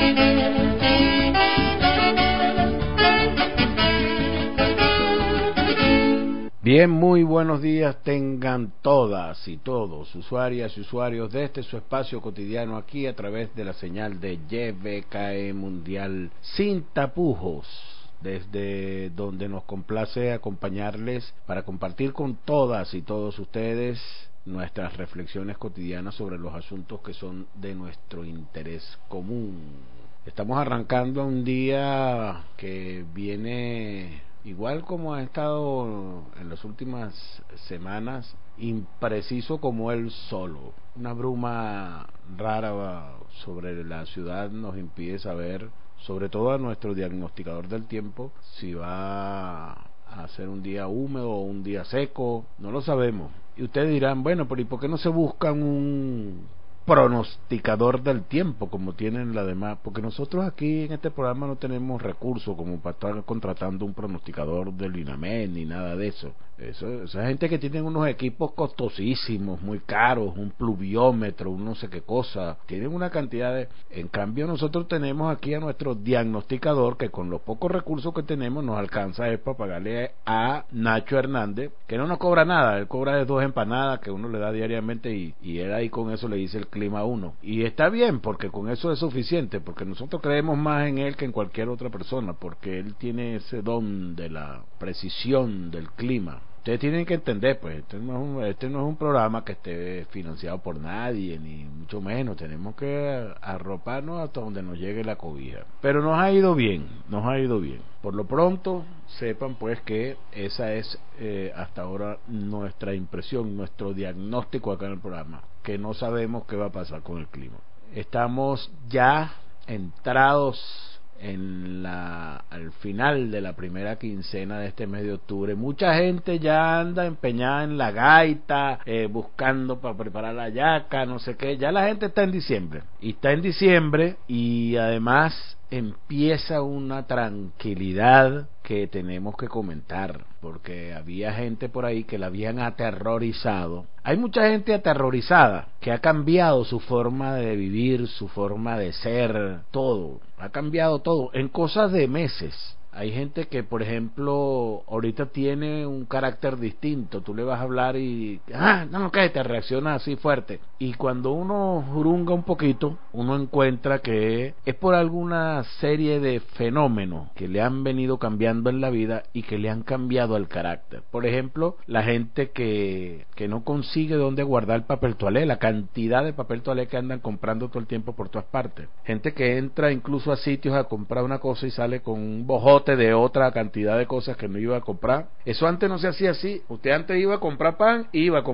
Bien, muy buenos días tengan todas y todos, usuarias y usuarios de este su espacio cotidiano aquí a través de la señal de YBKE Mundial sin tapujos, desde donde nos complace acompañarles para compartir con todas y todos ustedes nuestras reflexiones cotidianas sobre los asuntos que son de nuestro interés común. Estamos arrancando un día que viene igual como ha estado en las últimas semanas, impreciso como él solo. Una bruma rara sobre la ciudad nos impide saber, sobre todo a nuestro diagnosticador del tiempo, si va a ser un día húmedo o un día seco, no lo sabemos. Y ustedes dirán, bueno, pero ¿y por qué no se buscan un pronosticador del tiempo como tienen la demás? Porque nosotros aquí en este programa no tenemos recursos como para estar contratando un pronosticador del INAMED ni nada de eso. Esa gente que tienen unos equipos costosísimos, muy caros, un pluviómetro, un no sé qué cosa, tienen una cantidad de... En cambio nosotros tenemos aquí a nuestro diagnosticador que con los pocos recursos que tenemos nos alcanza es para pagarle a Nacho Hernández, que no nos cobra nada, él cobra de 2 empanadas que uno le da diariamente y él ahí con eso le dice el clima a uno. Y está bien, porque con eso es suficiente, porque nosotros creemos más en él que en cualquier otra persona, porque él tiene ese don de la precisión del clima. Ustedes tienen que entender, pues, este no es un programa que esté financiado por nadie, ni mucho menos. Tenemos que arroparnos hasta donde nos llegue la cobija. Pero nos ha ido bien, nos ha ido bien. Por lo pronto, sepan pues que esa es hasta ahora nuestra impresión, nuestro diagnóstico acá en el programa, que no sabemos qué va a pasar con el clima. Estamos ya entrados al final de la primera quincena de este mes de octubre. Mucha gente ya anda empeñada en la gaita, buscando para preparar la yaca, no sé qué. Ya la gente está en diciembre. Y está en diciembre y además empieza una tranquilidad que tenemos que comentar, porque había gente por ahí que la habían aterrorizado. Hay mucha gente aterrorizada que ha cambiado su forma de vivir, su forma de ser, todo. Ha cambiado todo en cosas de meses. Hay gente que, por ejemplo, ahorita tiene un carácter distinto. Tú le vas a hablar y, no, ¿qué? Te reacciona así fuerte. Y cuando uno jurunga un poquito, uno encuentra que es por alguna serie de fenómenos que le han venido cambiando en la vida y que le han cambiado el carácter. Por ejemplo, la gente que no consigue dónde guardar el papel toalé, la cantidad de papel toalé que andan comprando todo el tiempo por todas partes. Gente que entra incluso a sitios a comprar una cosa y sale con un bojote de otra cantidad de cosas que no iba a comprar. Eso antes no se hacía así. Usted antes iba a comprar pan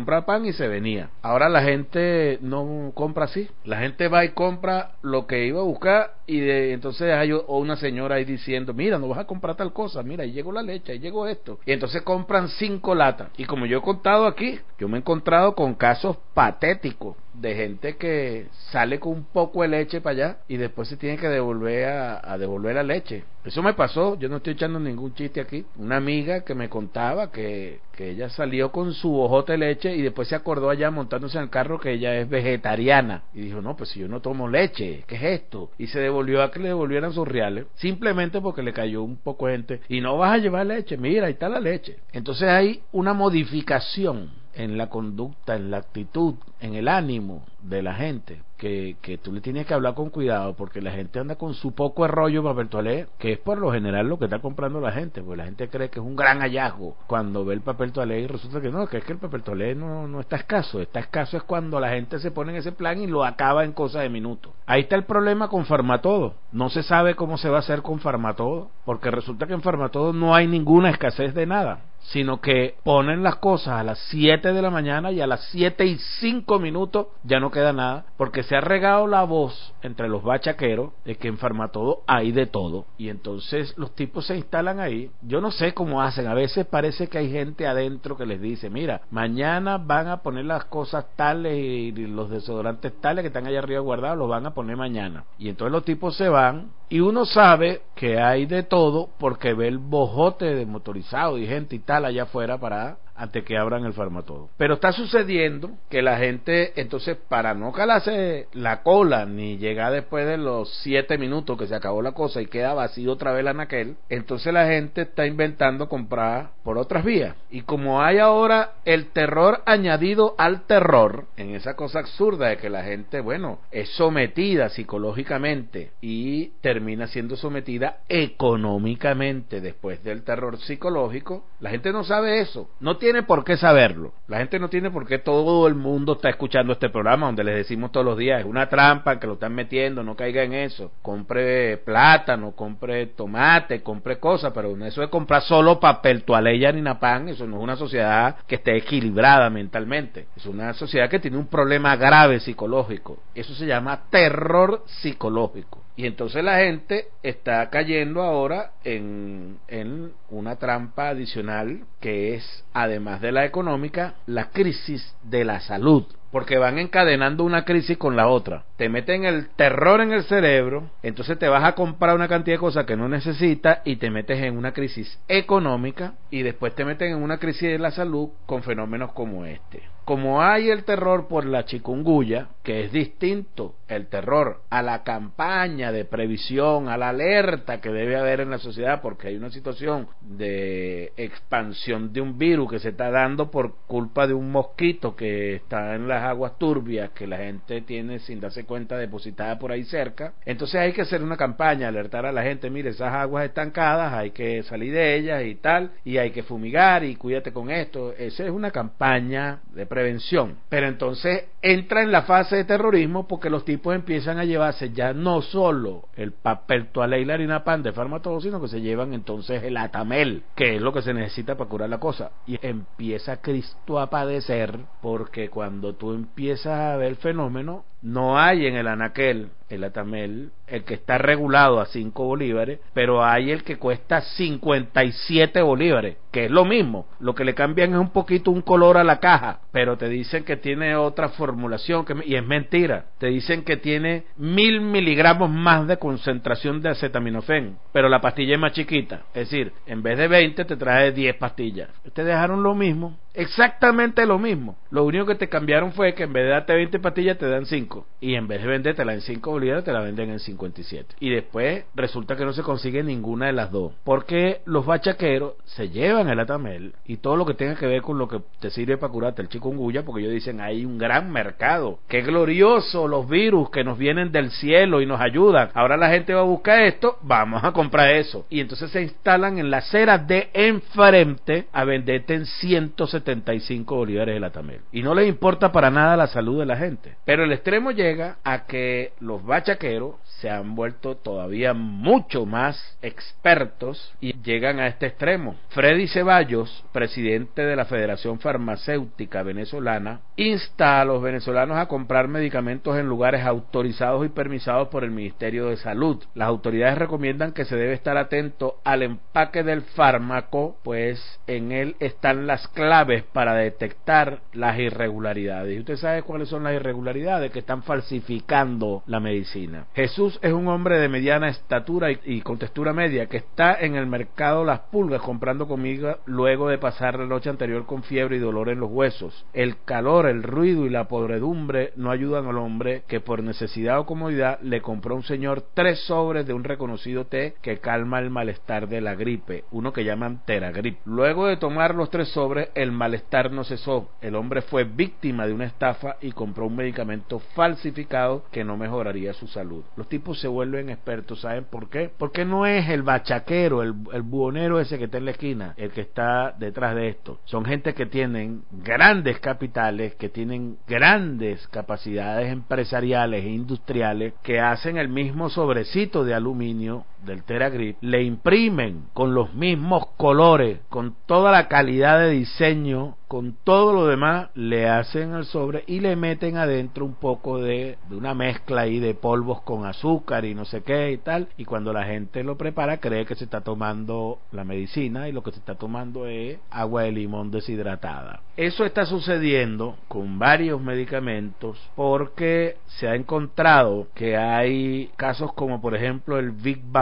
y se venía. Ahora la gente no compra así. La gente va y compra lo que iba a buscar entonces hay una señora ahí diciendo, mira, no vas a comprar tal cosa, mira, ahí llegó la leche, ahí llegó esto. Y entonces compran 5 latas. Y como yo he contado aquí, yo me he encontrado con casos patéticos de gente que sale con un poco de leche para allá y después se tiene que devolver a devolver la leche. Eso me pasó, yo no estoy echando ningún chiste aquí. Una amiga que me contaba que ella salió con su bojote de leche y después se acordó allá montándose en el carro que ella es vegetariana. Y dijo, no, pues si yo no tomo leche, ¿qué es esto? Y se devolvió a que le devolvieran sus reales, simplemente porque le cayó un poco de gente. Y no vas a llevar leche, mira, ahí está la leche. Entonces hay una modificación en la conducta, en la actitud, en el ánimo de la gente, que tú le tienes que hablar con cuidado, porque la gente anda con su poco de rollo papel toalé, que es por lo general lo que está comprando la gente, porque la gente cree que es un gran hallazgo cuando ve el papel toalé y resulta que no, que es que el papel toalé no está escaso es cuando la gente se pone en ese plan y lo acaba en cosa de minutos. Ahí está el problema con Farmatodo, no se sabe cómo se va a hacer con Farmatodo, porque resulta que en Farmatodo no hay ninguna escasez de nada, sino que ponen las cosas a las 7 de la mañana y a las 7:05 ya no queda nada, porque se ha regado la voz entre los bachaqueros de que en Farmatodo hay de todo, y entonces los tipos se instalan ahí. Yo no sé cómo hacen, a veces parece que hay gente adentro que les dice, mira, mañana van a poner las cosas tales y los desodorantes tales que están allá arriba guardados, los van a poner mañana, y entonces los tipos se van y uno sabe que hay de todo porque ve el bojote de motorizado y gente y tal allá afuera para antes que abran el Farmatodo. Pero está sucediendo que la gente, entonces, para no calarse la cola, ni llegar después de los 7 minutos que se acabó la cosa y queda vacío otra vez el anaquel, entonces la gente está inventando comprar por otras vías. Y como hay ahora el terror añadido al terror, en esa cosa absurda de que la gente, bueno, es sometida psicológicamente y termina siendo sometida económicamente después del terror psicológico, la gente no sabe eso, no tiene por qué saberlo. La gente no tiene por qué, todo el mundo está escuchando este programa donde les decimos todos los días, es una trampa que lo están metiendo, no caiga en eso. Compre plátano, compre tomate, compre cosas, pero eso de comprar solo papel, toalé y harina pan, eso no es una sociedad que esté equilibrada mentalmente. Es una sociedad que tiene un problema grave psicológico. Eso se llama terror psicológico. Y entonces la gente está cayendo ahora en una trampa adicional que es, además de la económica, la crisis de la salud. Porque van encadenando una crisis con la otra. Te meten el terror en el cerebro, entonces te vas a comprar una cantidad de cosas que no necesitas y te metes en una crisis económica y después te meten en una crisis de la salud con fenómenos como este. Como hay el terror por la chikungunya, que es distinto el terror a la campaña de previsión, a la alerta que debe haber en la sociedad, porque hay una situación de expansión de un virus que se está dando por culpa de un mosquito que está en las aguas turbias que la gente tiene sin darse cuenta depositada por ahí cerca. Entonces hay que hacer una campaña, alertar a la gente, mire, esas aguas estancadas, hay que salir de ellas y tal, y hay que fumigar y cuídate con esto. Esa es una campaña de prevención, pero entonces entra en la fase de terrorismo porque los tipos empiezan a llevarse ya no solo el papel toalé y la harina pan de Farmatodo, sino que se llevan entonces el Atamel, que es lo que se necesita para curar la cosa, y empieza Cristo a padecer, porque cuando tú empiezas a ver el fenómeno, no hay en el anaquel el Atamel, el que está regulado a 5 bolívares, pero hay el que cuesta 57 bolívares, que es lo mismo. Lo que le cambian es un poquito un color a la caja, pero te dicen que tiene otra formulación, y es mentira. Te dicen que tiene 1000 miligramos más de concentración de acetaminofén, pero la pastilla es más chiquita. Es decir, en vez de 20 te trae 10 pastillas. Te dejaron lo mismo, exactamente lo mismo. Lo único que te cambiaron fue que en vez de darte 20 pastillas te dan 5, y en vez de vendértela en 5 bolívares te la venden en 57, y después resulta que no se consigue ninguna de las dos, porque los bachaqueros se llevan el Atamel y todo lo que tenga que ver con lo que te sirve para curarte el chikungunya, porque ellos dicen hay un gran mercado, qué glorioso los virus que nos vienen del cielo y nos ayudan, ahora la gente va a buscar esto, vamos a comprar eso, y entonces se instalan en la acera de enfrente a venderte en 175 bolívares el Atamel, y no les importa para nada la salud de la gente. Pero el extremo llega a que los bachaqueros se han vuelto todavía mucho más expertos y llegan a este extremo. Freddy Ceballos, presidente de la Federación Farmacéutica Venezolana, insta a los venezolanos a comprar medicamentos en lugares autorizados y permisados por el Ministerio de Salud. Las autoridades recomiendan que se debe estar atento al empaque del fármaco, pues en él están las claves para detectar las irregularidades. ¿Y usted sabe cuáles son las irregularidades? Que están falsificando la medicina. Jesús es un hombre de mediana estatura y con textura media que está en el mercado Las Pulgas comprando comida luego de pasar la noche anterior con fiebre y dolor en los huesos. El calor, el ruido y la podredumbre no ayudan al hombre que por necesidad o comodidad le compró a un señor 3 sobres de un reconocido té que calma el malestar de la gripe, uno que llaman Teragrip. Luego de tomar los 3 sobres, el malestar no cesó. El hombre fue víctima de una estafa y compró un medicamento falsificado que no mejoraría su salud. Los tipos se vuelven expertos, ¿saben por qué? Porque no es el bachaquero, el buhonero ese que está en la esquina, el que está detrás de esto. Son gente que tienen grandes capitales, que tienen grandes capacidades empresariales e industriales, que hacen el mismo sobrecito de aluminio del Teragrip, le imprimen con los mismos colores, con toda la calidad de diseño, con todo lo demás, le hacen el sobre y le meten adentro un poco de una mezcla ahí de polvos con azúcar y no sé qué y tal, y cuando la gente lo prepara cree que se está tomando la medicina y lo que se está tomando es agua de limón deshidratada. Eso está sucediendo con varios medicamentos porque se ha encontrado que hay casos como por ejemplo el Vic Vapor,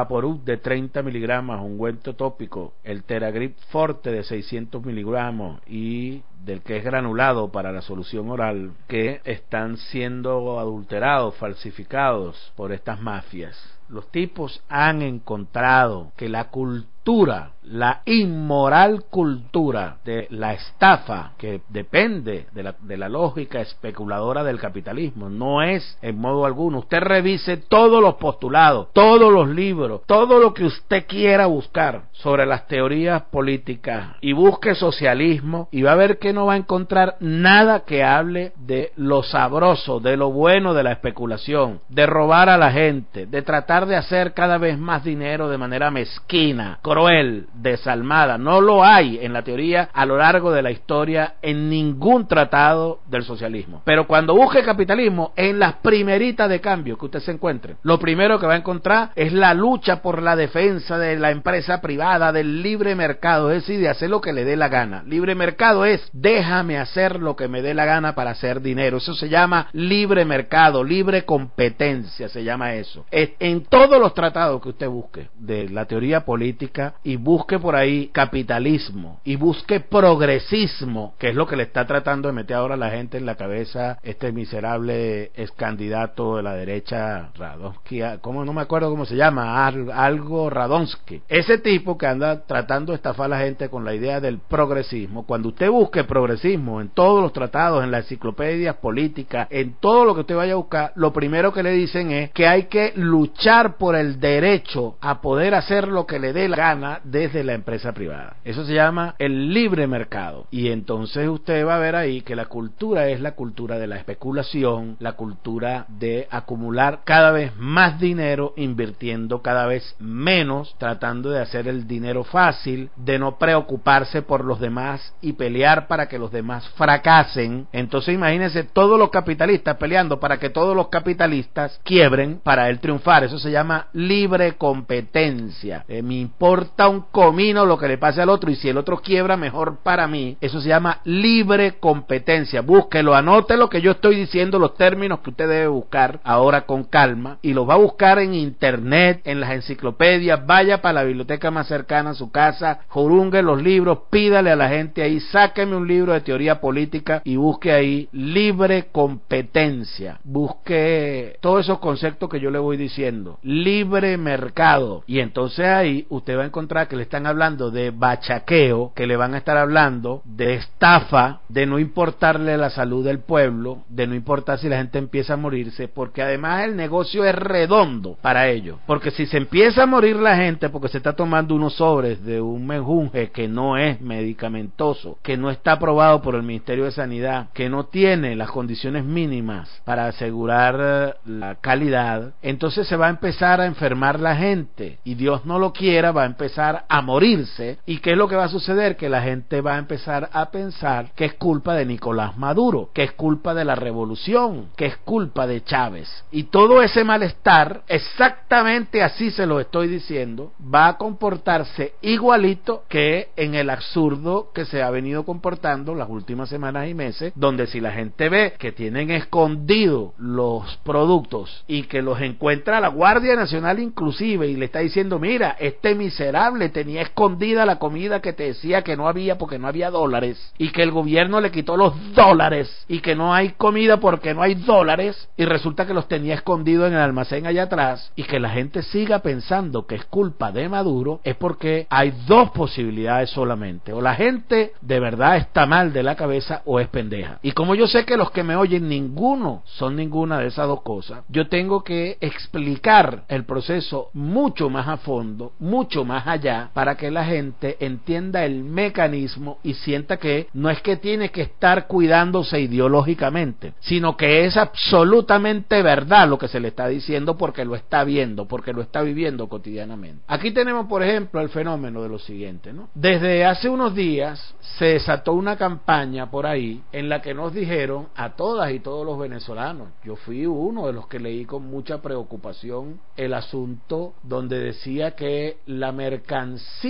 Vaporub de 30 miligramos, ungüento tópico, el Theragrip Forte de 600 miligramos y del que es granulado para la solución oral, que están siendo adulterados, falsificados por estas mafias. Los tipos han encontrado que la cultura, la inmoral cultura de la estafa, que depende de la lógica especuladora del capitalismo, no es en modo alguno. Usted revise todos los postulados, todos los libros, todo lo que usted quiera buscar sobre las teorías políticas y busque socialismo y va a ver que no va a encontrar nada que hable de lo sabroso, de lo bueno de la especulación, de robar a la gente, de tratar de hacer cada vez más dinero de manera mezquina, cruel, desalmada. No lo hay en la teoría a lo largo de la historia en ningún tratado del socialismo. Pero cuando busque capitalismo, en las primeritas de cambio que usted se encuentre, lo primero que va a encontrar es la lucha por la defensa de la empresa privada, del libre mercado, es decir, de hacer lo que le dé la gana. Libre mercado es déjame hacer lo que me dé la gana para hacer dinero. Eso se llama libre mercado, libre competencia se llama eso. En todos los tratados que usted busque de la teoría política y busque por ahí capitalismo y busque progresismo, que es lo que le está tratando de meter ahora a la gente en la cabeza este miserable ex candidato de la derecha, Radonsky, ¿cómo? No me acuerdo cómo se llama, algo Radonsky. Ese tipo que anda tratando de estafar a la gente con la idea del progresismo. Cuando usted busque progresismo en todos los tratados, en las enciclopedias políticas, en todo lo que usted vaya a buscar, lo primero que le dicen es que hay que luchar por el derecho a poder hacer lo que le dé la gana desde la empresa privada. Eso se llama el libre mercado. Y entonces usted va a ver ahí que la cultura es la cultura de la especulación, la cultura de acumular cada vez más dinero, invirtiendo cada vez menos, tratando de hacer el dinero fácil, de no preocuparse por los demás y pelear para que los demás fracasen. Entonces imagínense todos los capitalistas peleando para que todos los capitalistas quiebren para él triunfar. Eso se llama libre competencia. Me importa un comino lo que le pase al otro y si el otro quiebra, mejor para mí. Eso se llama libre competencia. Búsquelo, anote lo que yo estoy diciendo, los términos que usted debe buscar ahora con calma y los va a buscar en internet, en las enciclopedias, vaya para la biblioteca más cercana a su casa, jurungue los libros, pídale a la gente ahí, sáqueme un libro de teoría política y busque ahí libre competencia. Busque todos esos conceptos que yo le voy diciendo, libre mercado, y entonces ahí usted va a encontrar que le están hablando de bachaqueo, que le van a estar hablando de estafa, de no importarle la salud del pueblo, de no importar si la gente empieza a morirse, porque además el negocio es redondo para ellos, porque si se empieza a morir la gente porque se está tomando unos sobres de un menjunje que no es medicamentoso, que no está aprobado por el Ministerio de Sanidad, que no tiene las condiciones mínimas para asegurar la calidad, entonces se va a empezar a enfermar la gente y Dios no lo quiera, va a empezar a morirse. ¿Y qué es lo que va a suceder? Que la gente va a empezar a pensar que es culpa de Nicolás Maduro, que es culpa de la revolución, que es culpa de Chávez, y todo ese malestar, exactamente así se lo estoy diciendo, va a comportarse igualito que en el absurdo que se ha venido comportando las últimas semanas y meses, donde si la gente ve que tienen escondido los productos y que los encuentra la Guardia Nacional inclusive y le está diciendo, mira, este miserable tenía escondida la comida que te decía que no había porque no había dólares y que el gobierno le quitó los dólares y que no hay comida porque no hay dólares, y resulta que los tenía escondido en el almacén allá atrás, y que la gente siga pensando que es culpa de Maduro, es porque hay dos posibilidades solamente: o la gente de verdad está mal de la cabeza o es pendeja. Y como yo sé que los que me oyen ninguno son ninguna de esas dos cosas, yo tengo que explicar el proceso mucho más a fondo, mucho más allá, para que la gente entienda el mecanismo y sienta que no es que tiene que estar cuidándose ideológicamente, sino que es absolutamente verdad lo que se le está diciendo porque lo está viendo, porque lo está viviendo cotidianamente. Aquí tenemos, por ejemplo, el fenómeno de lo siguiente, ¿no? Desde hace unos días se desató una campaña por ahí en la que nos dijeron a todas y todos los venezolanos, yo fui uno de los que leí con mucha preocupación el asunto donde decía que la mercancía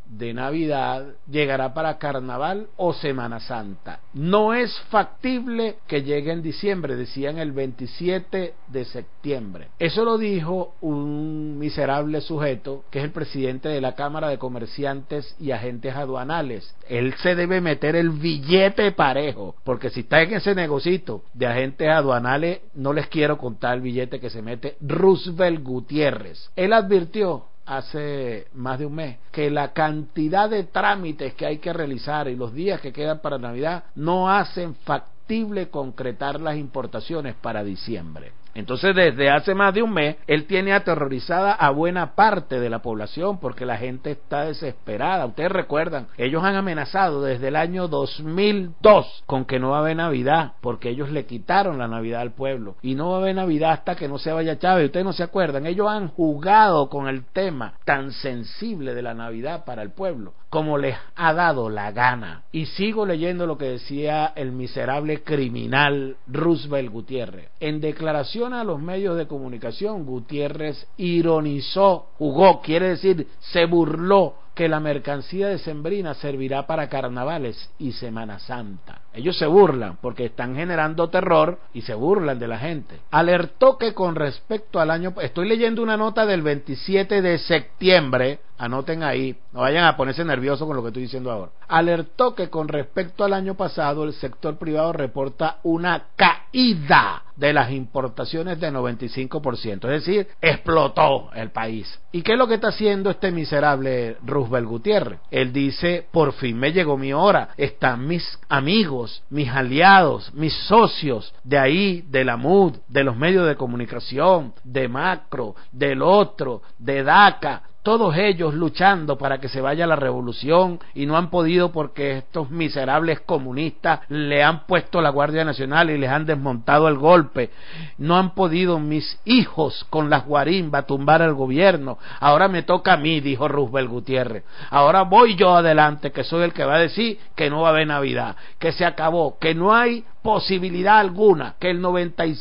de Navidad llegará para Carnaval o Semana Santa. No es factible que llegue en diciembre, decían el 27 de septiembre. Eso lo dijo un miserable sujeto que es el presidente de la Cámara de Comerciantes y Agentes Aduanales. Él se debe meter el billete parejo, porque si está en ese negocito de agentes aduanales, no les quiero contar el billete que se mete Roosevelt Gutiérrez. Él advirtió hace más de un mes que la cantidad de trámites que hay que realizar y los días que quedan para Navidad no hacen factible concretar las importaciones para diciembre. Entonces, desde hace más de un mes, él tiene aterrorizada a buena parte de la población porque la gente está desesperada. Ustedes recuerdan, ellos han amenazado desde el año 2002 con que no va a haber Navidad, porque ellos le quitaron la Navidad al pueblo. Y no va a haber Navidad hasta que no se vaya Chávez. Ustedes no se acuerdan, ellos han jugado con el tema tan sensible de la Navidad para el pueblo como les ha dado la gana. Y sigo leyendo lo que decía el miserable criminal Roosevelt Gutiérrez. En declaración a los medios de comunicación, Gutiérrez ironizó, jugó, quiere decir, se burló que la mercancía decembrina servirá para carnavales y Semana Santa. Ellos se burlan porque están generando terror y se burlan de la gente. Alertó que con respecto al año... Estoy leyendo una nota del 27 de septiembre, anoten ahí, no vayan a ponerse nerviosos con lo que estoy diciendo ahora. Alertó que con respecto al año pasado el sector privado reporta una caída de las importaciones de 95%, es decir, explotó el país. ¿Y qué es lo que está haciendo este miserable Roosevelt Gutiérrez? Él dice, por fin me llegó mi hora, están mis amigos, mis aliados, mis socios, de ahí, de la MUD, de los medios de comunicación, de Macro, del otro, de DACA, todos ellos luchando para que se vaya la revolución y no han podido porque estos miserables comunistas le han puesto la Guardia Nacional y les han desmontado el golpe. No han podido mis hijos con las guarimbas tumbar al gobierno. Ahora me toca a mí, dijo Roosevelt Gutiérrez. Ahora voy yo adelante, que soy el que va a decir que no va a haber Navidad, que se acabó, que no hay posibilidad alguna, que el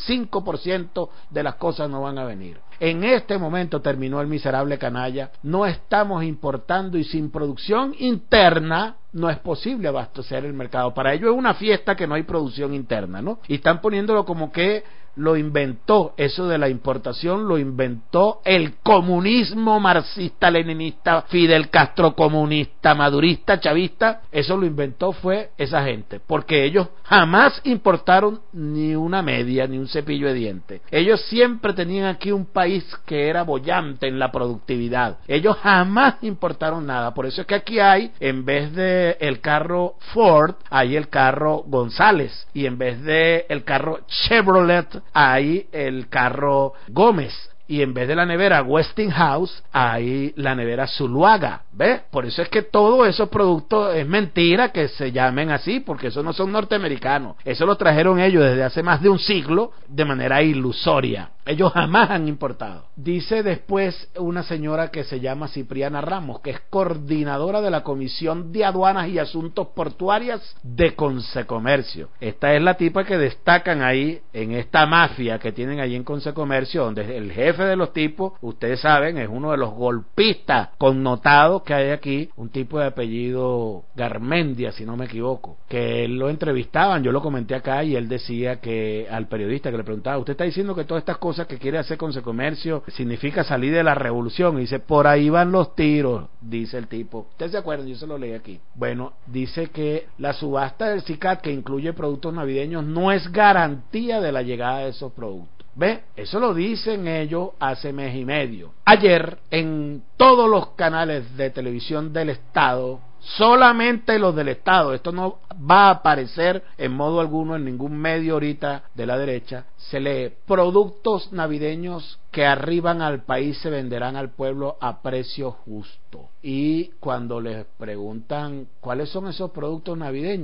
95% de las cosas no van a venir. En este momento, terminó el miserable canalla, no estamos importando y sin producción interna no es posible abastecer el mercado. Para ello es una fiesta que no hay producción interna, ¿no? Y están poniéndolo como que lo inventó, eso de la importación lo inventó el comunismo marxista-leninista, Fidel Castro comunista, madurista, chavista, eso lo inventó fue esa gente, porque ellos jamás importaron ni una media, ni un cepillo de dientes. Ellos siempre tenían aquí un país que era boyante en la productividad. Ellos jamás importaron nada, por eso es que aquí hay, en vez de el carro Ford, hay el carro González, y en vez de el carro Chevrolet, hay el carro Gómez, y en vez de la nevera Westinghouse hay la nevera Zuluaga. ¿Ves? Por eso es que todos esos productos es mentira que se llamen así, porque esos no son norteamericanos, eso lo trajeron ellos desde hace más de un siglo de manera ilusoria. Ellos jamás han importado. Dice después una señora que se llama Cipriana Ramos, que es coordinadora de la Comisión de Aduanas y Asuntos Portuarias de Consecomercio. Esta es la tipa que destacan ahí en esta mafia que tienen ahí en Consecomercio, donde el jefe de los tipos, ustedes saben, es uno de los golpistas connotados que hay aquí, un tipo de apellido Garmendia, si no me equivoco, que él lo entrevistaban, yo lo comenté acá, y él decía que al periodista que le preguntaba, usted está diciendo que todas estas cosas que quiere hacer Consecomercio significa salir de la revolución, y dice, por ahí van los tiros, dice el tipo. ¿Ustedes se acuerdan? Yo se lo leí aquí. Bueno, dice que la subasta del SICAT, que incluye productos navideños, no es garantía de la llegada de esos productos. ¿Ve? Eso lo dicen ellos hace mes y medio. Ayer, en todos los canales de televisión del Estado, solamente los del Estado, esto no va a aparecer en modo alguno en ningún medio ahorita de la derecha, se lee, productos navideños que arriban al país se venderán al pueblo a precio justo. Y cuando les preguntan cuáles son esos productos navideños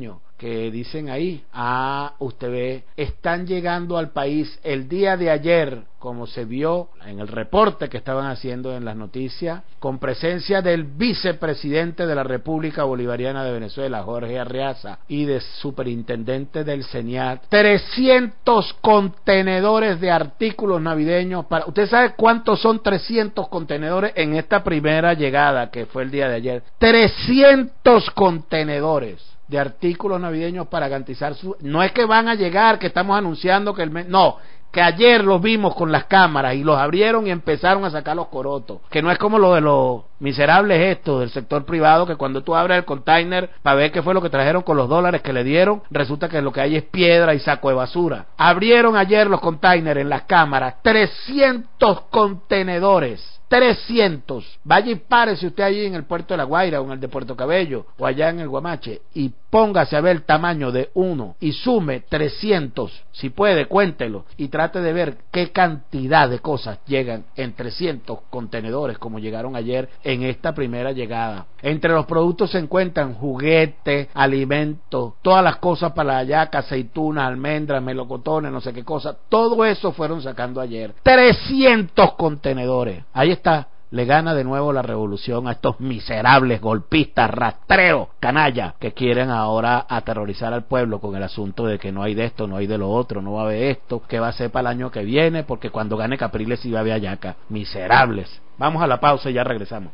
que dicen ahí, usted ve, están llegando al país el día de ayer, como se vio en el reporte que estaban haciendo en las noticias, con presencia del vicepresidente de la República Bolivariana de Venezuela, Jorge Arreaza, y de superintendente del CENIAT, 300 contenedores de artículos navideños para... ¿Usted sabe cuántos son 300 contenedores en esta primera llegada que fue el día de ayer? 300 contenedores de artículos navideños para garantizar su... No es que van a llegar, que estamos anunciando que el mes... No, que ayer los vimos con las cámaras y los abrieron y empezaron a sacar los corotos, que no es como lo de los miserables estos del sector privado, que cuando tú abres el container para ver qué fue lo que trajeron con los dólares que le dieron, resulta que lo que hay es piedra y saco de basura. Abrieron ayer los containers en las cámaras, 300 contenedores. 300. Vaya y párese usted allí en el puerto de La Guaira o en el de Puerto Cabello o allá en el Guamache y póngase a ver el tamaño de uno y sume 300, si puede, cuéntelo y trate de ver qué cantidad de cosas llegan en 300 contenedores como llegaron ayer en esta primera llegada. Entre los productos se encuentran juguetes, alimentos, todas las cosas para la yaca, aceitunas, almendras, melocotones, no sé qué cosa, todo eso fueron sacando ayer. 300 contenedores. Ahí está, le gana de nuevo la revolución a estos miserables golpistas, rastreros, canallas, que quieren ahora aterrorizar al pueblo con el asunto de que no hay de esto, no hay de lo otro, no va a haber esto, que va a ser para el año que viene, porque cuando gane Capriles sí va a haber hallaca. Miserables. Vamos a la pausa y ya regresamos.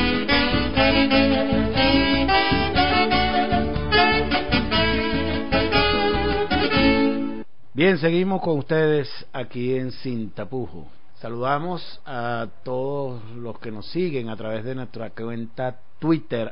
Bien, seguimos con ustedes aquí en Sin Tapujos. Saludamos a todos los que nos siguen a través de nuestra cuenta Twitter,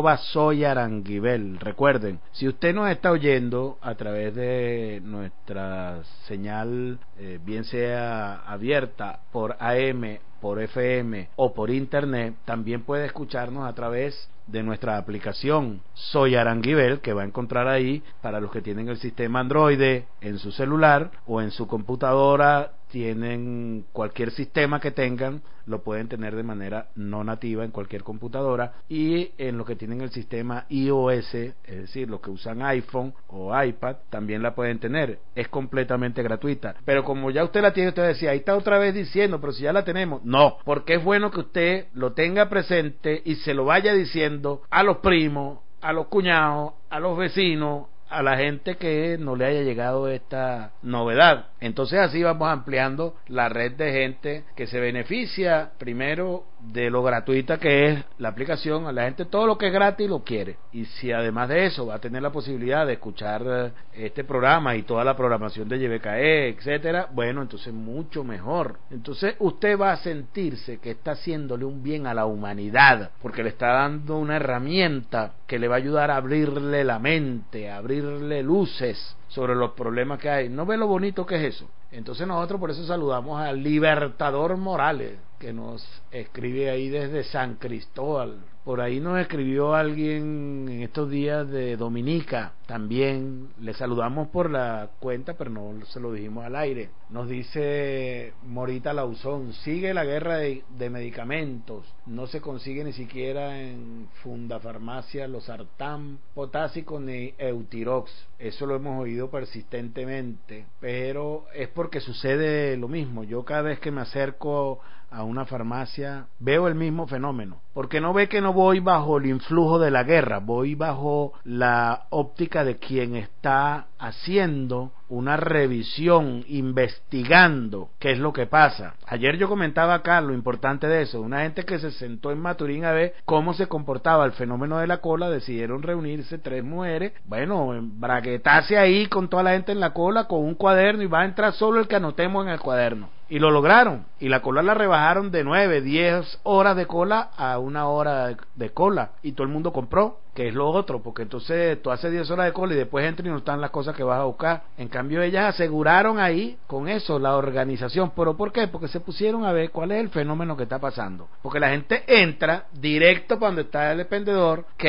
@soyaranguibel. Recuerden, si usted nos está oyendo a través de nuestra señal, bien sea abierta por AM, por FM o por internet, también puede escucharnos a través de nuestra aplicación Soy Aranguibel, que va a encontrar ahí para los que tienen el sistema Android en su celular o en su computadora. Tienen cualquier sistema que tengan, lo pueden tener de manera no nativa en cualquier computadora, y en los que tienen el sistema iOS, es decir, los que usan iPhone o iPad, también la pueden tener. Es completamente gratuita, pero como ya usted la tiene, usted decía, ahí está otra vez diciendo, pero si ya la tenemos. No, porque es bueno que usted lo tenga presente y se lo vaya diciendo a los primos, a los cuñados, a los vecinos, a la gente que no le haya llegado esta novedad. Entonces así vamos ampliando la red de gente que se beneficia primero de lo gratuita que es la aplicación. A la gente todo lo que es gratis lo quiere, y si además de eso va a tener la posibilidad de escuchar este programa y toda la programación de YBKE, etcétera, bueno, entonces mucho mejor. Entonces usted va a sentirse que está haciéndole un bien a la humanidad, porque le está dando una herramienta que le va a ayudar a abrirle la mente, a abrirle luces sobre los problemas que hay. ¿No ve lo bonito que es eso? Entonces nosotros por eso saludamos al Libertador Morales, que nos escribe ahí desde San Cristóbal. Por ahí nos escribió alguien en estos días de Dominica, también le saludamos por la cuenta, pero no se lo dijimos al aire. Nos dice Morita Lauzón, sigue la guerra de medicamentos, no se consigue ni siquiera en Fundafarmacia los Sartán potásicos ni Eutirox. Eso lo hemos oído persistentemente, pero es porque sucede lo mismo. Yo cada vez que me acerco a una farmacia veo el mismo fenómeno, porque no ve que no voy bajo el influjo de la guerra, voy bajo la óptica de quien está haciendo una revisión, investigando qué es lo que pasa. Ayer yo comentaba acá lo importante de eso, una gente que se sentó en Maturín a ver cómo se comportaba el fenómeno de la cola, decidieron reunirse 3 mujeres, bueno, braguetarse ahí con toda la gente en la cola con un cuaderno, y va a entrar solo el que anotemos en el cuaderno. Y lo lograron, y la cola la rebajaron de 9, 10 horas de cola a 1 hora de cola, y todo el mundo compró, que es lo otro, porque entonces tú haces 10 horas de cola y después entras y no están las cosas que vas a buscar. En cambio ellas aseguraron ahí con eso la organización. ¿Pero por qué? Porque se pusieron a ver cuál es el fenómeno que está pasando, porque la gente entra directo para donde está el expendedor, que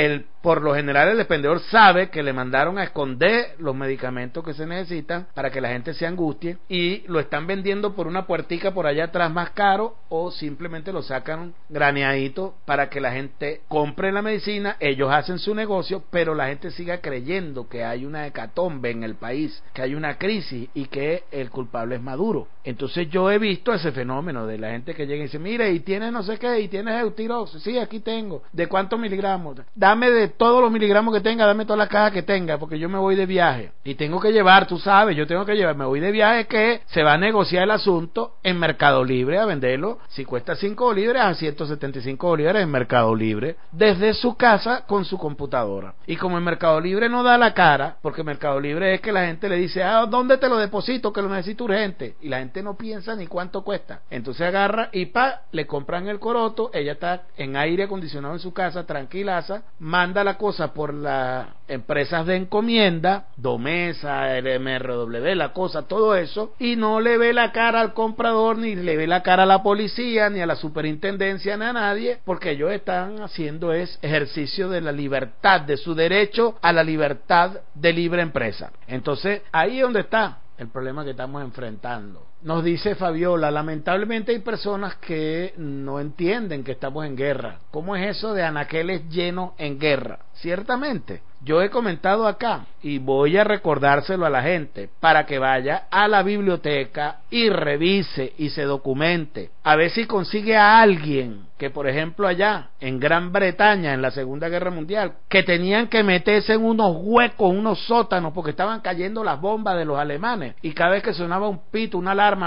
por lo general el expendedor sabe que le mandaron a esconder los medicamentos que se necesitan para que la gente se angustie y lo están vendiendo por una puertica por allá atrás más caro, o simplemente lo sacan graneadito para que la gente compre la medicina, ellos hacen su negocio, pero la gente siga creyendo que hay una hecatombe en el país, que hay una crisis y que el culpable es Maduro. Entonces yo he visto ese fenómeno de la gente que llega y dice, mire, y tienes no sé qué, y tienes eutirox, sí, aquí tengo, ¿de cuántos miligramos? Dame de todos los miligramos que tenga, dame todas las cajas que tenga, porque yo me voy de viaje, y tengo que llevar, tú sabes, yo tengo que llevar, me voy de viaje, que se va a negociar el asunto en Mercado Libre, a venderlo, si cuesta 5 bolívares, a 175 bolívares en Mercado Libre, desde su casa con su computadora. Y como en Mercado Libre no da la cara, porque Mercado Libre es que la gente le dice, ¿dónde te lo deposito? Que lo necesito urgente, y la gente no piensa ni cuánto cuesta, entonces agarra y le compran el coroto, ella está en aire acondicionado en su casa, tranquilaza, manda la cosa por las empresas de encomienda, Domesa, LMRW, la cosa, todo eso, y no le ve la cara al comprador, ni le ve la cara a la policía, ni a la superintendencia, ni a nadie, porque ellos están haciendo ejercicio de la libertad, de su derecho a la libertad de libre empresa. Entonces, ahí es donde está el problema que estamos enfrentando. Nos dice Fabiola, lamentablemente hay personas que no entienden que estamos en guerra. ¿Cómo es eso de anaqueles llenos en guerra? Ciertamente, yo he comentado acá y voy a recordárselo a la gente para que vaya a la biblioteca y revise y se documente. A ver si consigue a alguien que, por ejemplo, allá en Gran Bretaña, en la Segunda Guerra Mundial, que tenían que meterse en unos huecos, unos sótanos, porque estaban cayendo las bombas de los alemanes, y cada vez que sonaba un pito, una alarma,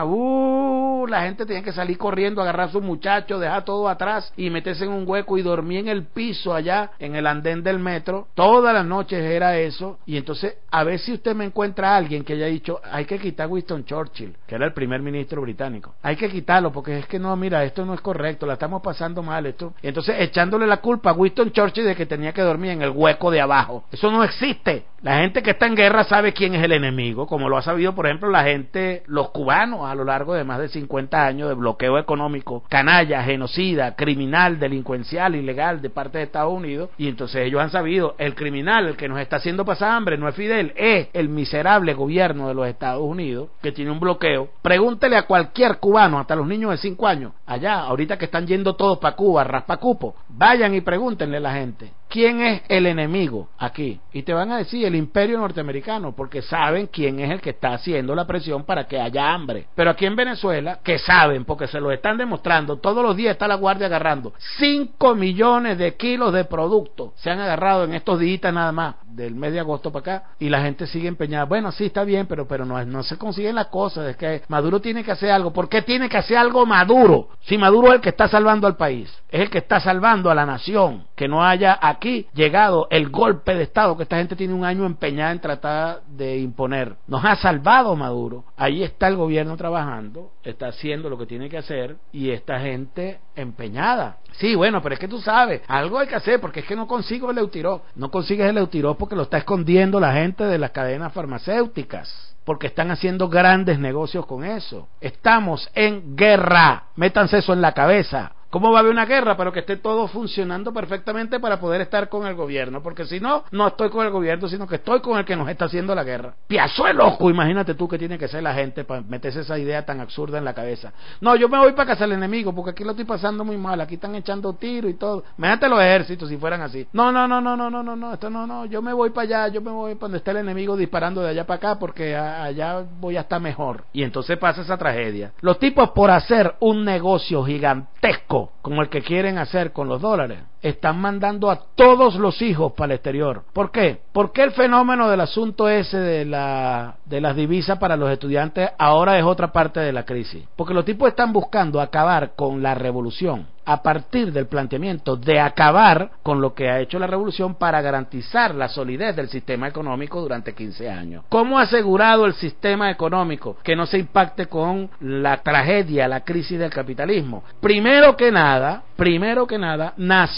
la gente tenía que salir corriendo, agarrar a sus muchachos, dejar todo atrás y meterse en un hueco y dormir en el piso allá, en el andén del metro. Todas las noches era eso. Y entonces, a ver si usted me encuentra a alguien que haya dicho, hay que quitar a Winston Churchill, que era el primer ministro británico. Hay que quitarlo, porque es que no, mira, esto no es correcto, la estamos pasando mal esto. Y entonces, echándole la culpa a Winston Churchill de que tenía que dormir en el hueco de abajo. Eso no existe. La gente que está en guerra sabe quién es el enemigo, como lo ha sabido, por ejemplo, la gente, los cubanos, a lo largo de más de 50 años de bloqueo económico, canalla, genocida, criminal, delincuencial, ilegal de parte de Estados Unidos. Y entonces ellos han sabido, el criminal, el que nos está haciendo pasar hambre, no es Fidel, es el miserable gobierno de los Estados Unidos, que tiene un bloqueo. Pregúntele a cualquier cubano, hasta los niños de 5 años, allá, ahorita que están yendo todos para Cuba, raspacupo, vayan y pregúntenle a la gente, ¿quién es el enemigo aquí? Y te van a decir el imperio norteamericano, porque saben quién es el que está haciendo la presión para que haya hambre. Pero aquí en Venezuela, que saben, porque se lo están demostrando, todos los días está la Guardia agarrando 5 millones de kilos de producto, se han agarrado en estos días nada más, del mes de agosto para acá, y la gente sigue empeñada. Bueno, sí, está bien, pero no se consiguen las cosas. Es que Maduro tiene que hacer algo. ¿Por qué tiene que hacer algo Maduro? Si Maduro es el que está salvando al país, es el que está salvando a la nación, que no haya aquí llegado el golpe de Estado que esta gente tiene un año empeñada en tratar de imponer. Nos ha salvado Maduro. Ahí está el gobierno trabajando, está haciendo lo que tiene que hacer, y esta gente empeñada. Sí, bueno, pero es que tú sabes, algo hay que hacer, porque es que no consigo el Eutirox. No consigues el Eutirox porque lo está escondiendo la gente de las cadenas farmacéuticas, porque están haciendo grandes negocios con eso. Estamos en guerra, métanse eso en la cabeza. ¿Cómo va a haber una guerra? Pero que esté todo funcionando perfectamente para poder estar con el gobierno, porque si no, no estoy con el gobierno, sino que estoy con el que nos está haciendo la guerra. ¡Piazo de loco! Imagínate tú que tiene que ser la gente para meterse esa idea tan absurda en la cabeza. No, yo me voy para casa del enemigo, porque aquí lo estoy pasando muy mal, aquí están echando tiros y todo. Imagínate los ejércitos si fueran así. No, esto no, yo me voy para allá, yo me voy para donde está el enemigo disparando de allá para acá, porque allá voy a estar mejor. Y entonces pasa esa tragedia. Los tipos, por hacer un negocio gigantesco como el que quieren hacer con los dólares, están mandando a todos los hijos para el exterior. ¿Por qué? Porque el fenómeno del asunto ese de las divisas para los estudiantes ahora es otra parte de la crisis. Porque los tipos están buscando acabar con la revolución a partir del planteamiento de acabar con lo que ha hecho la revolución para garantizar la solidez del sistema económico durante 15 años. ¿Cómo ha asegurado el sistema económico que no se impacte con la tragedia, la crisis del capitalismo? Primero que nada, primero que nada,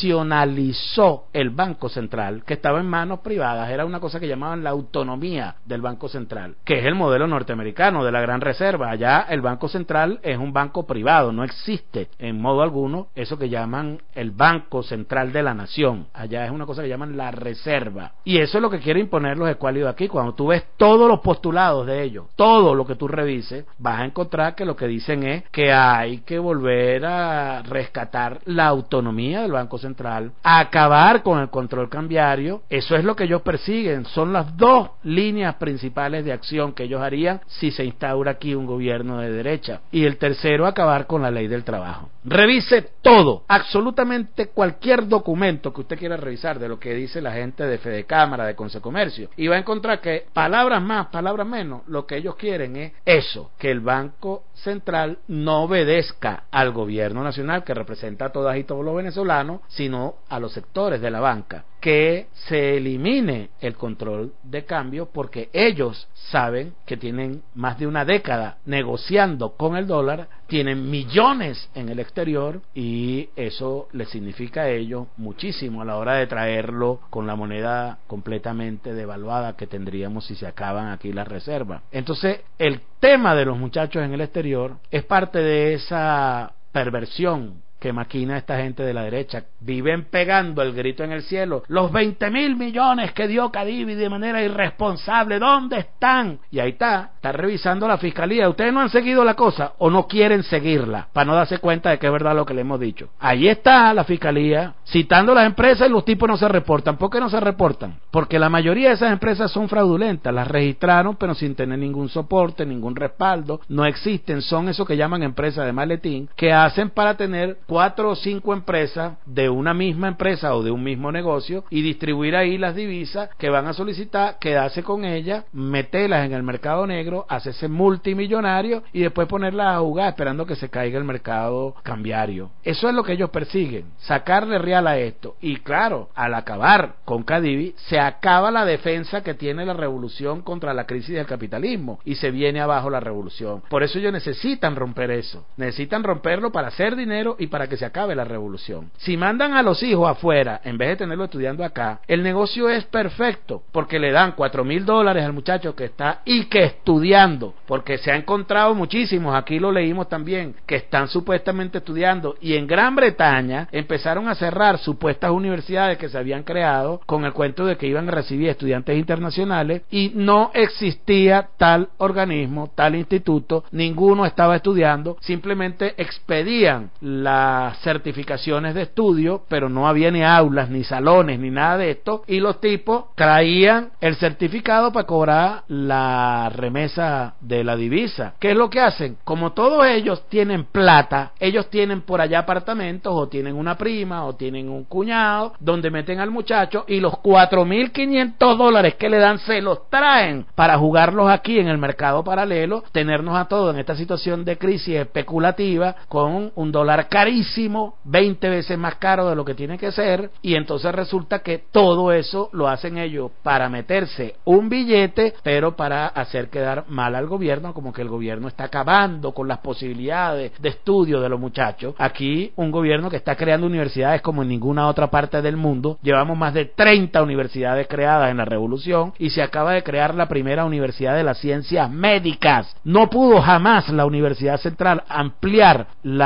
nacionalizó el Banco Central, que estaba en manos privadas. Era una cosa que llamaban la autonomía del Banco Central, que es el modelo norteamericano de la Gran Reserva. Allá el Banco Central es un banco privado, no existe en modo alguno eso que llaman el Banco Central de la Nación. Allá es una cosa que llaman la Reserva. Y eso es lo que quiere imponer los escuálidos aquí. Cuando tú ves todos los postulados de ellos, todo lo que tú revises, vas a encontrar que lo que dicen es que hay que volver a rescatar la autonomía del Banco Central, a acabar con el control cambiario. Eso es lo que ellos persiguen. Son las dos líneas principales de acción que ellos harían si se instaura aquí un gobierno de derecha. Y el tercero, acabar con la ley del trabajo. Revise todo, absolutamente cualquier documento que usted quiera revisar de lo que dice la gente de Fedecámara, de Consecomercio, y va a encontrar que palabras más, palabras menos, lo que ellos quieren es eso, que el Banco Central no obedezca al gobierno nacional, que representa a todas y todos los venezolanos, sino a los sectores de la banca, que se elimine el control de cambio, porque ellos saben que tienen más de una década negociando con el dólar, tienen millones en el exterior, y eso les significa a ellos muchísimo a la hora de traerlo con la moneda completamente devaluada que tendríamos si se acaban aquí las reservas. Entonces, el tema de los muchachos en el exterior es parte de esa perversión que maquina esta gente de la derecha. Viven pegando el grito en el cielo: los 20.000 millones que dio Cadivi de manera irresponsable, ¿dónde están? Y ahí está revisando la fiscalía. Ustedes no han seguido la cosa o no quieren seguirla para no darse cuenta de que es verdad lo que le hemos dicho. Ahí está la fiscalía citando las empresas y los tipos no se reportan. ¿Por qué no se reportan? Porque la mayoría de esas empresas son fraudulentas. Las registraron pero sin tener ningún soporte, ningún respaldo, no existen. Son eso que llaman empresas de maletín, que hacen para tener 4 o 5 empresas de una misma empresa o de un mismo negocio y distribuir ahí las divisas que van a solicitar, quedarse con ellas, meterlas en el mercado negro, hacerse multimillonario y después ponerlas a jugar esperando que se caiga el mercado cambiario. Eso es lo que ellos persiguen, sacarle real a esto. Y claro, al acabar con Cadivi, se acaba la defensa que tiene la revolución contra la crisis del capitalismo y se viene abajo la revolución. Por eso ellos necesitan romper eso, necesitan romperlo para hacer dinero y para que se acabe la revolución. Si mandan a los hijos afuera en vez de tenerlo estudiando acá, el negocio es perfecto, porque le dan $4,000 al muchacho que está y que estudiando, porque se ha encontrado muchísimos, aquí lo leímos también, que están supuestamente estudiando, y en Gran Bretaña empezaron a cerrar supuestas universidades que se habían creado con el cuento de que iban a recibir estudiantes internacionales, y no existía tal organismo, tal instituto, ninguno estaba estudiando, simplemente expedían las certificaciones de estudio, pero no había ni aulas, ni salones, ni nada de esto, y los tipos traían el certificado para cobrar la remesa de la divisa. ¿Qué es lo que hacen? Como todos ellos tienen plata, ellos tienen por allá apartamentos, o tienen una prima, o tienen un cuñado, donde meten al muchacho, y los $4,500 que le dan se los traen para jugarlos aquí en el mercado paralelo, tenernos a todos en esta situación de crisis especulativa, con un dólar carísimo, 20 veces más caro de lo que tiene que ser, y entonces resulta que todo eso lo hacen ellos para meterse un billete, pero para hacer quedar mal al gobierno, como que el gobierno está acabando con las posibilidades de estudio de los muchachos. Aquí un gobierno que está creando universidades como en ninguna otra parte del mundo. Llevamos más de 30 universidades creadas en la revolución, y se acaba de crear la primera universidad de las ciencias médicas. No pudo jamás la Universidad Central ampliar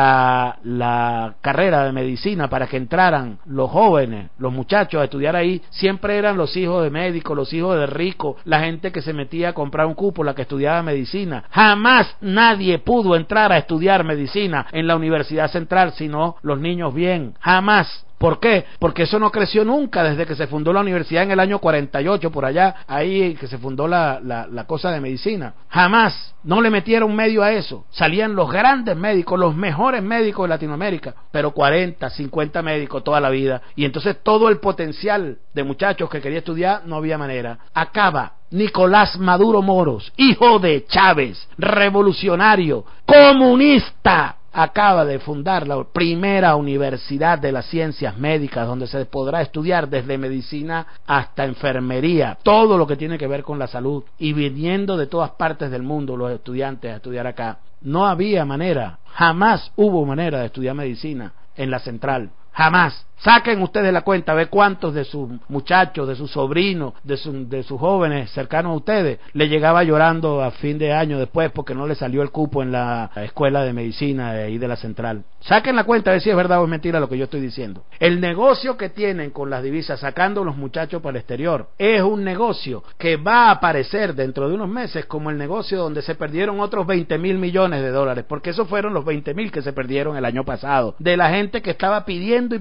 la carrera de medicina para que entraran los jóvenes, los muchachos a estudiar ahí. Siempre eran los hijos de médicos, los hijos de ricos, la gente que se metía a comprar un cupo, la que estudiaba medicina. Jamás nadie pudo entrar a estudiar medicina en la Universidad Central, sino los niños bien, jamás. ¿Por qué? Porque eso no creció nunca desde que se fundó la universidad en el año 48, por allá, ahí que se fundó la cosa de medicina. Jamás, no le metieron medio a eso. Salían los grandes médicos, los mejores médicos de Latinoamérica, pero 40, 50 médicos toda la vida. Y entonces todo el potencial de muchachos que quería estudiar, no había manera. Acaba Nicolás Maduro Moros, hijo de Chávez, revolucionario, comunista, acaba de fundar la primera universidad de las ciencias médicas, donde se podrá estudiar desde medicina hasta enfermería, todo lo que tiene que ver con la salud, y viniendo de todas partes del mundo los estudiantes a estudiar acá. No había manera, jamás hubo manera de estudiar medicina en la central. Jamás. Saquen ustedes la cuenta, ve cuántos de sus muchachos, de sus sobrinos, de sus jóvenes cercanos a ustedes le llegaba llorando a fin de año después porque no le salió el cupo en la escuela de medicina de ahí de la central. Saquen la cuenta a ver si es verdad o es mentira lo que yo estoy diciendo. El negocio que tienen con las divisas sacando los muchachos para el exterior es un negocio que va a aparecer dentro de unos meses como el negocio donde se perdieron otros 20.000 millones de dólares, porque esos fueron los 20.000 que se perdieron el año pasado, de la gente que estaba pidiendo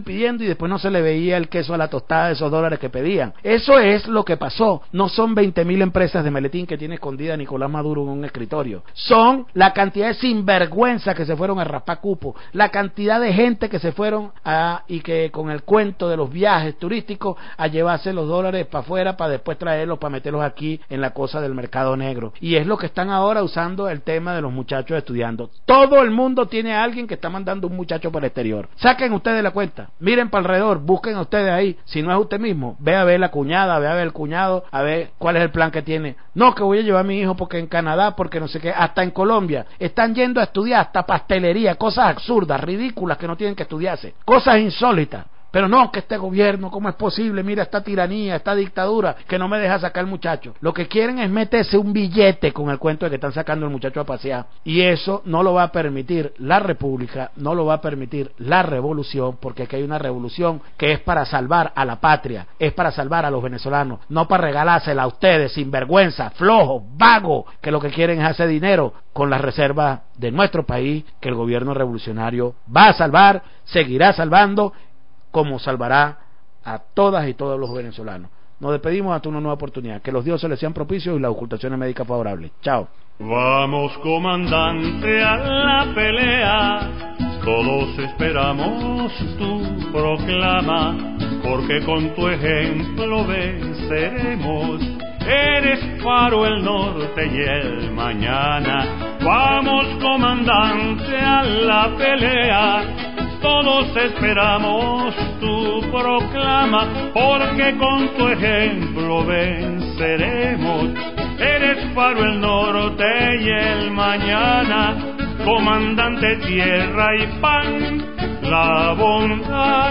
y después no se le veía el queso a la tostada de esos dólares que pedían. Eso es lo que pasó. No son 20.000 empresas de maletín que tiene escondida Nicolás Maduro en un escritorio. Son la cantidad de sinvergüenzas que se fueron a raspar cupo, la cantidad de gente que se fueron y que con el cuento de los viajes turísticos a llevarse los dólares para afuera para después traerlos para meterlos aquí en la cosa del mercado negro. Y es lo que están ahora usando el tema de los muchachos estudiando. Todo el mundo tiene a alguien que está mandando un muchacho para el exterior. Saquen ustedes la cuenta, miren para alrededor, busquen a ustedes ahí. Si no es usted mismo, ve a ver la cuñada, ve a ver el cuñado, a ver cuál es el plan que tiene. No, que voy a llevar a mi hijo porque en Canadá, porque no sé qué, hasta en Colombia están yendo a estudiar hasta pastelería, cosas absurdas, ridículas que no tienen que estudiarse, cosas insólitas. Pero no, que este gobierno, ¿cómo es posible? Mira esta tiranía, esta dictadura que no me deja sacar el muchacho. Lo que quieren es meterse un billete con el cuento de que están sacando al muchacho a pasear. Y eso no lo va a permitir la República, no lo va a permitir la revolución, porque aquí hay una revolución que es para salvar a la patria, es para salvar a los venezolanos, no para regalársela a ustedes, sinvergüenza, flojos, vagos, que lo que quieren es hacer dinero con las reservas de nuestro país, que el gobierno revolucionario va a salvar, seguirá salvando, como salvará a todas y todos los venezolanos. Nos despedimos hasta una nueva oportunidad. Que los dioses les sean propicios y las ocultaciones médicas favorables. Chao. Vamos, comandante, a la pelea. Todos esperamos tu proclama, porque con tu ejemplo venceremos. Eres faro el norte y el mañana. Vamos, comandante, a la pelea. Todos esperamos tu proclama, porque con tu ejemplo venceremos. Eres faro el norte y el mañana, comandante tierra y pan, la bondad,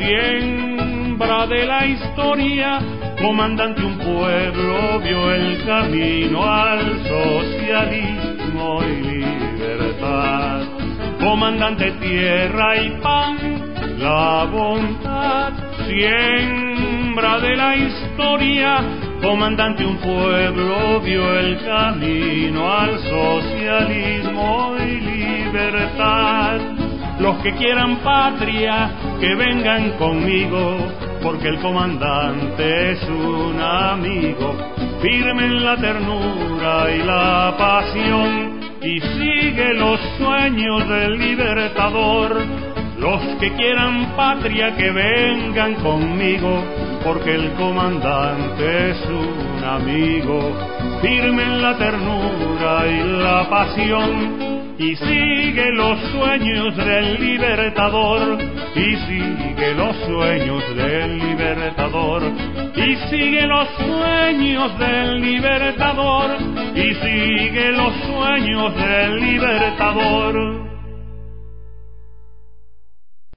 siembra de la historia, comandante un pueblo vio el camino al socialismo y libertad. Comandante tierra y pan, la bondad, siembra de la historia, comandante un pueblo vio el camino al socialismo y libertad. Los que quieran patria, que vengan conmigo, porque el comandante es un amigo, firme en la ternura y la pasión, y sigue los sueños del libertador. Los que quieran patria, que vengan conmigo, porque el comandante es un amigo, firme en la ternura y la pasión, y sigue los sueños del libertador, y sigue los sueños del libertador, y sigue los sueños del libertador, y sigue los sueños del libertador.